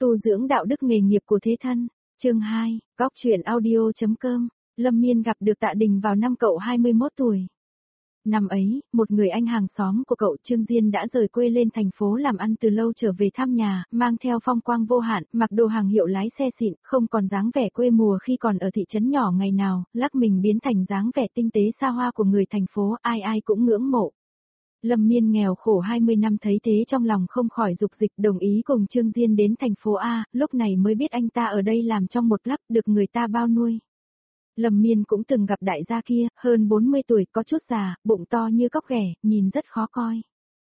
Tu dưỡng đạo đức nghề nghiệp của thế thân. Chương 2, Góc truyện audio.com. Lâm Miên gặp được Tạ Đình vào năm cậu 21 tuổi. Năm ấy, một người anh hàng xóm của cậu Trương Diên đã rời quê lên thành phố làm ăn từ lâu trở về thăm nhà, mang theo phong quang vô hạn, mặc đồ hàng hiệu lái xe xịn, không còn dáng vẻ quê mùa khi còn ở thị trấn nhỏ ngày nào, lắc mình biến thành dáng vẻ tinh tế xa hoa của người thành phố, ai ai cũng ngưỡng mộ. Lâm Miên nghèo khổ 20 năm thấy thế trong lòng không khỏi dục dịch đồng ý cùng Trương Diên đến thành phố A, lúc này mới biết anh ta ở đây làm trong một lắp được người ta bao nuôi. Lâm Miên cũng từng gặp đại gia kia, hơn 40 tuổi có chút già, bụng to như cóc ghẻ, nhìn rất khó coi.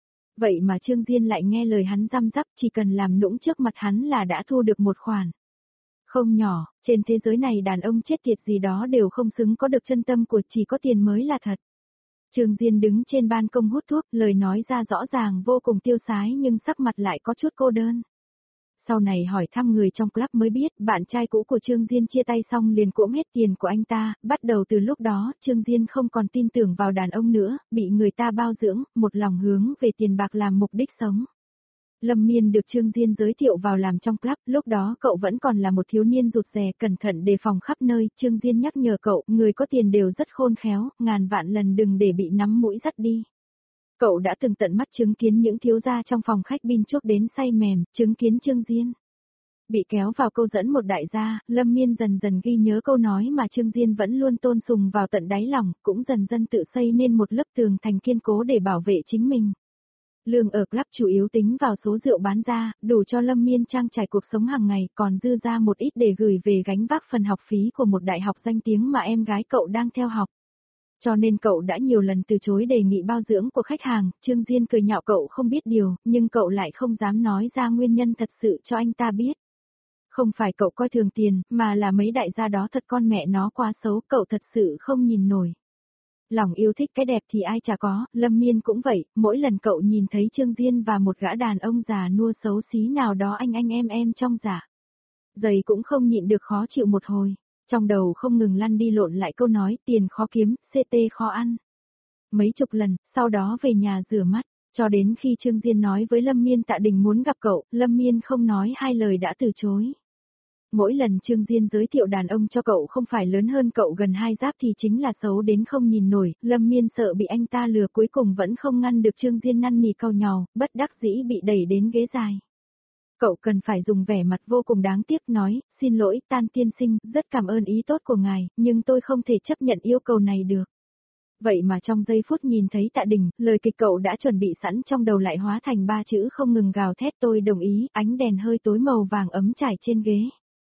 Vậy mà Trương Diên lại nghe lời hắn răm rắp, chỉ cần làm nũng trước mặt hắn là đã thu được một khoản. Không nhỏ, trên thế giới này đàn ông chết tiệt gì đó đều không xứng có được chân tâm của chỉ có tiền mới là thật. Trương Diên đứng trên ban công hút thuốc, lời nói ra rõ ràng vô cùng tiêu sái nhưng sắc mặt lại có chút cô đơn. Sau này hỏi thăm người trong club mới biết, bạn trai cũ của Trương Diên chia tay xong liền cuỗm hết tiền của anh ta, bắt đầu từ lúc đó, Trương Diên không còn tin tưởng vào đàn ông nữa, bị người ta bao dưỡng, một lòng hướng về tiền bạc làm mục đích sống. Lâm Miên được Trương Diên giới thiệu vào làm trong club, lúc đó cậu vẫn còn là một thiếu niên rụt rè cẩn thận đề phòng khắp nơi, Trương Diên nhắc nhở cậu, người có tiền đều rất khôn khéo, ngàn vạn lần đừng để bị nắm mũi dắt đi. Cậu đã từng tận mắt chứng kiến những thiếu gia trong phòng khách bin chúc đến say mềm, chứng kiến Trương Diên bị kéo vào câu dẫn một đại gia, Lâm Miên dần dần ghi nhớ câu nói mà Trương Diên vẫn luôn tôn sùng vào tận đáy lòng, cũng dần dần tự xây nên một lớp tường thành kiên cố để bảo vệ chính mình. Lương ở club chủ yếu tính vào số rượu bán ra, đủ cho Lâm Miên trang trải cuộc sống hàng ngày, còn dư ra một ít để gửi về gánh vác phần học phí của một đại học danh tiếng mà em gái cậu đang theo học. Cho nên cậu đã nhiều lần từ chối đề nghị bao dưỡng của khách hàng, Trương Diên cười nhạo cậu không biết điều, nhưng cậu lại không dám nói ra nguyên nhân thật sự cho anh ta biết. Không phải cậu coi thường tiền, mà là mấy đại gia đó thật con mẹ nó quá xấu, cậu thật sự không nhìn nổi. Lòng yêu thích cái đẹp thì ai chả có, Lâm Miên cũng vậy, mỗi lần cậu nhìn thấy Trương Diên và một gã đàn ông già nua xấu xí nào đó anh em trong giả. Giày cũng không nhịn được khó chịu một hồi, trong đầu không ngừng lăn đi lộn lại câu nói tiền khó kiếm, CT khó ăn. Mấy chục lần, sau đó về nhà rửa mắt, cho đến khi Trương Diên nói với Lâm Miên Tạ Đình muốn gặp cậu, Lâm Miên không nói hai lời đã từ chối. Mỗi lần Trương Diên giới thiệu đàn ông cho cậu không phải lớn hơn cậu gần 2 giáp thì chính là xấu đến không nhìn nổi, Lâm Miên sợ bị anh ta lừa cuối cùng vẫn không ngăn được Trương Diên năn nỉ cau nhàu, bất đắc dĩ bị đẩy đến ghế dài. Cậu cần phải dùng vẻ mặt vô cùng đáng tiếc nói, xin lỗi Tan tiên sinh, rất cảm ơn ý tốt của ngài, nhưng tôi không thể chấp nhận yêu cầu này được. Vậy mà trong giây phút nhìn thấy Tạ Đình, lời kịch cậu đã chuẩn bị sẵn trong đầu lại hóa thành 3 chữ không ngừng gào thét tôi đồng ý, ánh đèn hơi tối màu vàng ấm trải trên ghế.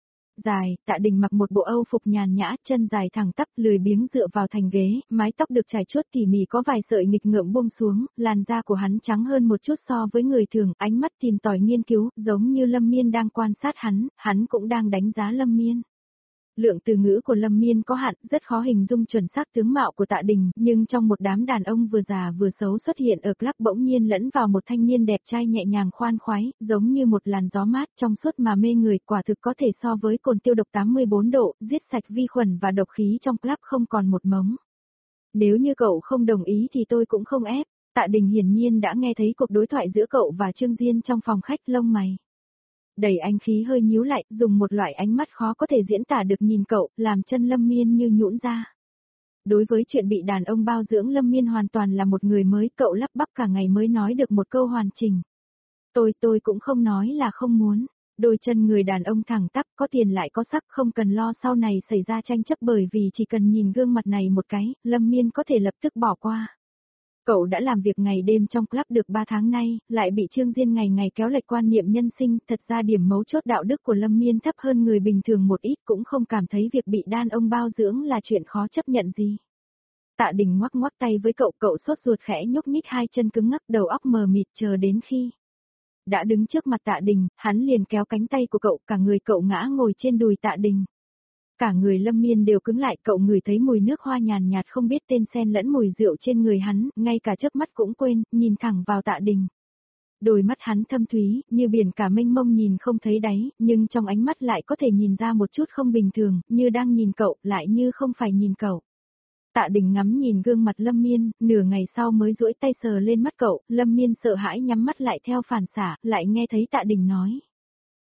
Dài, Tạ Đình mặc một bộ âu phục nhàn nhã, chân dài thẳng tắp, lười biếng dựa vào thành ghế, mái tóc được trải chuốt tỉ mỉ có vài sợi nghịch ngợm buông xuống, làn da của hắn trắng hơn một chút so với người thường, ánh mắt tìm tòi nghiên cứu, giống như Lâm Miên đang quan sát hắn cũng đang đánh giá Lâm Miên. Lượng từ ngữ của Lâm Miên có hạn, rất khó hình dung chuẩn xác tướng mạo của Tạ Đình, nhưng trong một đám đàn ông vừa già vừa xấu xuất hiện ở club bỗng nhiên lẫn vào một thanh niên đẹp trai nhẹ nhàng khoan khoái, giống như một làn gió mát trong suốt mà mê người, quả thực có thể so với cồn tiêu độc 84 độ, giết sạch vi khuẩn và độc khí trong club không còn một mống. Nếu như cậu không đồng ý thì tôi cũng không ép. Tạ Đình hiển nhiên đã nghe thấy cuộc đối thoại giữa cậu và Trương Diên trong phòng khách, lông mày đầy anh khí hơi nhíu lại, dùng một loại ánh mắt khó có thể diễn tả được nhìn cậu, làm chân Lâm Miên như nhũn ra. Đối với chuyện bị đàn ông bao dưỡng Lâm Miên hoàn toàn là một người mới, cậu lắp bắp cả ngày mới nói được một câu hoàn chỉnh. Tôi cũng không nói là không muốn. Đôi chân người đàn ông thẳng tắp, có tiền lại có sắc, không cần lo sau này xảy ra tranh chấp bởi vì chỉ cần nhìn gương mặt này một cái, Lâm Miên có thể lập tức bỏ qua. Cậu đã làm việc ngày đêm trong club được 3 tháng nay, lại bị Trương Diên ngày ngày kéo lệch quan niệm nhân sinh, thật ra điểm mấu chốt đạo đức của Lâm Miên thấp hơn người bình thường một ít, cũng không cảm thấy việc bị đàn ông bao dưỡng là chuyện khó chấp nhận gì. Tạ Đình ngoắc ngoắc tay với cậu sốt ruột khẽ nhúc nhích hai chân cứng ngắc, đầu óc mờ mịt, chờ đến khi đã đứng trước mặt Tạ Đình, hắn liền kéo cánh tay của cậu, cả người cậu ngã ngồi trên đùi Tạ Đình. Cả người Lâm Miên đều cứng lại, cậu ngửi thấy mùi nước hoa nhàn nhạt không biết tên xen lẫn mùi rượu trên người hắn, ngay cả chớp mắt cũng quên, nhìn thẳng vào Tạ Đình. Đôi mắt hắn thâm thúy, như biển cả mênh mông nhìn không thấy đáy, nhưng trong ánh mắt lại có thể nhìn ra một chút không bình thường, như đang nhìn cậu, lại như không phải nhìn cậu. Tạ Đình ngắm nhìn gương mặt Lâm Miên, nửa ngày sau mới duỗi tay sờ lên mắt cậu, Lâm Miên sợ hãi nhắm mắt lại theo phản xạ, lại nghe thấy Tạ Đình nói.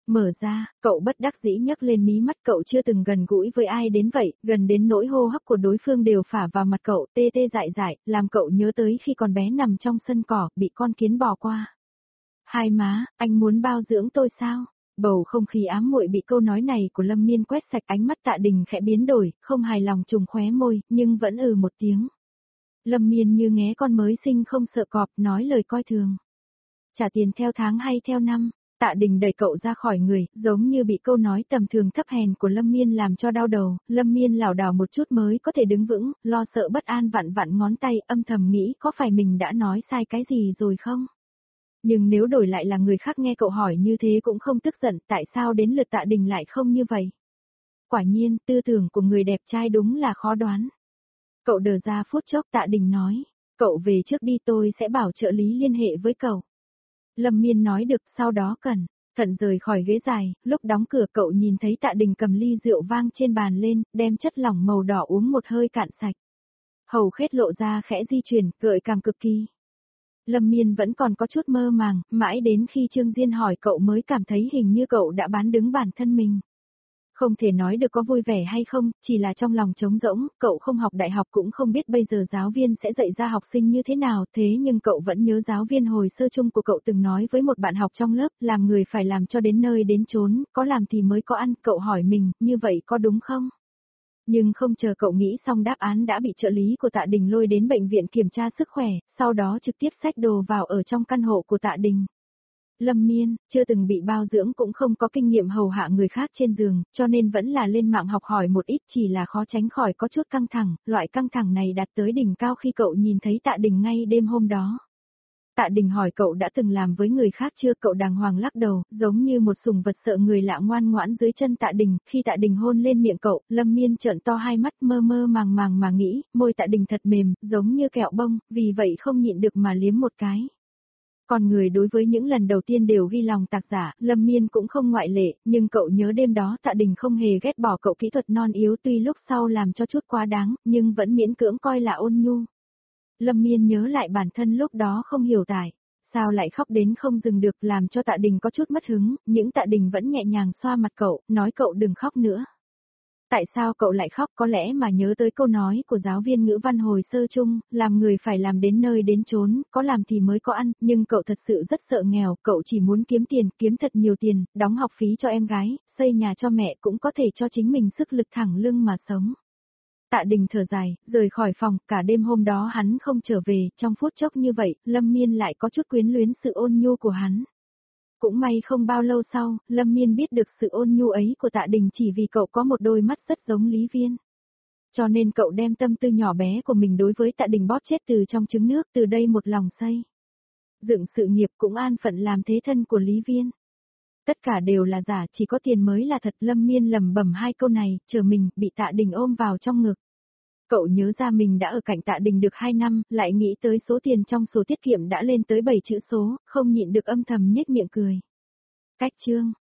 Mở ra, cậu bất đắc dĩ nhấc lên mí mắt, cậu chưa từng gần gũi với ai đến vậy, gần đến nỗi hô hấp của đối phương đều phả vào mặt cậu, tê tê dại dại, làm cậu nhớ tới khi còn bé nằm trong sân cỏ, bị con kiến bò qua. Hai má, anh muốn bao dưỡng tôi sao? Bầu không khí ám muội bị câu nói này của Lâm Miên quét sạch, ánh mắt Tạ Đình khẽ biến đổi, không hài lòng trùng khóe môi, nhưng vẫn một tiếng. Lâm Miên như nghé con mới sinh không sợ cọp, nói lời coi thường. Trả tiền theo tháng hay theo năm? Tạ Đình đẩy cậu ra khỏi người, giống như bị câu nói tầm thường thấp hèn của Lâm Miên làm cho đau đầu, Lâm Miên lảo đảo một chút mới có thể đứng vững, lo sợ bất an vặn vặn ngón tay, âm thầm nghĩ có phải mình đã nói sai cái gì rồi không? Nhưng nếu đổi lại là người khác nghe cậu hỏi như thế cũng không tức giận, tại sao đến lượt Tạ Đình lại không như vậy? Quả nhiên, tư tưởng của người đẹp trai đúng là khó đoán. Cậu đờ ra phút chốc, Tạ Đình nói, cậu về trước đi, tôi sẽ bảo trợ lý liên hệ với cậu. Lâm Miên nói được, sau đó cẩn thận rời khỏi ghế dài, lúc đóng cửa cậu nhìn thấy Tạ Đình cầm ly rượu vang trên bàn lên, đem chất lỏng màu đỏ uống một hơi cạn sạch. Hầu khết lộ ra khẽ di chuyển, gợi cảm cực kỳ. Lâm Miên vẫn còn có chút mơ màng, mãi đến khi Trương Diên hỏi cậu mới cảm thấy hình như cậu đã bán đứng bản thân mình. Không thể nói được có vui vẻ hay không, chỉ là trong lòng trống rỗng, cậu không học đại học cũng không biết bây giờ giáo viên sẽ dạy ra học sinh như thế nào, thế nhưng cậu vẫn nhớ giáo viên hồi sơ chung của cậu từng nói với một bạn học trong lớp, làm người phải làm cho đến nơi đến chốn, có làm thì mới có ăn, cậu hỏi mình, như vậy có đúng không? Nhưng không chờ cậu nghĩ xong đáp án đã bị trợ lý của Tạ Đình lôi đến bệnh viện kiểm tra sức khỏe, sau đó trực tiếp xách đồ vào ở trong căn hộ của Tạ Đình. Lâm Miên, chưa từng bị bao dưỡng cũng không có kinh nghiệm hầu hạ người khác trên giường, cho nên vẫn là lên mạng học hỏi một ít, chỉ là khó tránh khỏi có chút căng thẳng, loại căng thẳng này đạt tới đỉnh cao khi cậu nhìn thấy Tạ Đình ngay đêm hôm đó. Tạ Đình hỏi cậu đã từng làm với người khác chưa, cậu đàng hoàng lắc đầu, giống như một sủng vật sợ người lạ ngoan ngoãn dưới chân Tạ Đình, khi Tạ Đình hôn lên miệng cậu, Lâm Miên trợn to hai mắt mơ mơ màng màng mà nghĩ, môi Tạ Đình thật mềm, giống như kẹo bông, vì vậy không nhịn được mà liếm một cái. Còn người đối với những lần đầu tiên đều ghi lòng tạc giả, Lâm Miên cũng không ngoại lệ, nhưng cậu nhớ đêm đó Tạ Đình không hề ghét bỏ cậu kỹ thuật non yếu, tuy lúc sau làm cho chút quá đáng, nhưng vẫn miễn cưỡng coi là ôn nhu. Lâm Miên nhớ lại bản thân lúc đó không hiểu tại sao lại khóc đến không dừng được, làm cho Tạ Đình có chút mất hứng, những Tạ Đình vẫn nhẹ nhàng xoa mặt cậu, nói cậu đừng khóc nữa. Tại sao cậu lại khóc, có lẽ mà nhớ tới câu nói của giáo viên ngữ văn hồi sơ chung, làm người phải làm đến nơi đến chốn, có làm thì mới có ăn, nhưng cậu thật sự rất sợ nghèo, cậu chỉ muốn kiếm tiền, kiếm thật nhiều tiền, đóng học phí cho em gái, xây nhà cho mẹ, cũng có thể cho chính mình sức lực thẳng lưng mà sống. Tạ Đình thở dài, rời khỏi phòng, cả đêm hôm đó hắn không trở về, trong phút chốc như vậy, Lâm Miên lại có chút quyến luyến sự ôn nhu của hắn. Cũng may không bao lâu sau, Lâm Miên biết được sự ôn nhu ấy của Tạ Đình chỉ vì cậu có một đôi mắt rất giống Lý Viên. Cho nên cậu đem tâm tư nhỏ bé của mình đối với Tạ Đình bóp chết từ trong trứng nước, từ đây một lòng say. Dựng sự nghiệp cũng an phận làm thế thân của Lý Viên. Tất cả đều là giả, chỉ có tiền mới là thật. Lâm Miên lẩm bẩm hai câu này, chờ mình, bị Tạ Đình ôm vào trong ngực. Cậu nhớ ra mình đã ở cạnh Tạ Đình được 2 năm, lại nghĩ tới số tiền trong sổ tiết kiệm đã lên tới 7 chữ số, không nhịn được âm thầm nhếch miệng cười. Cách chương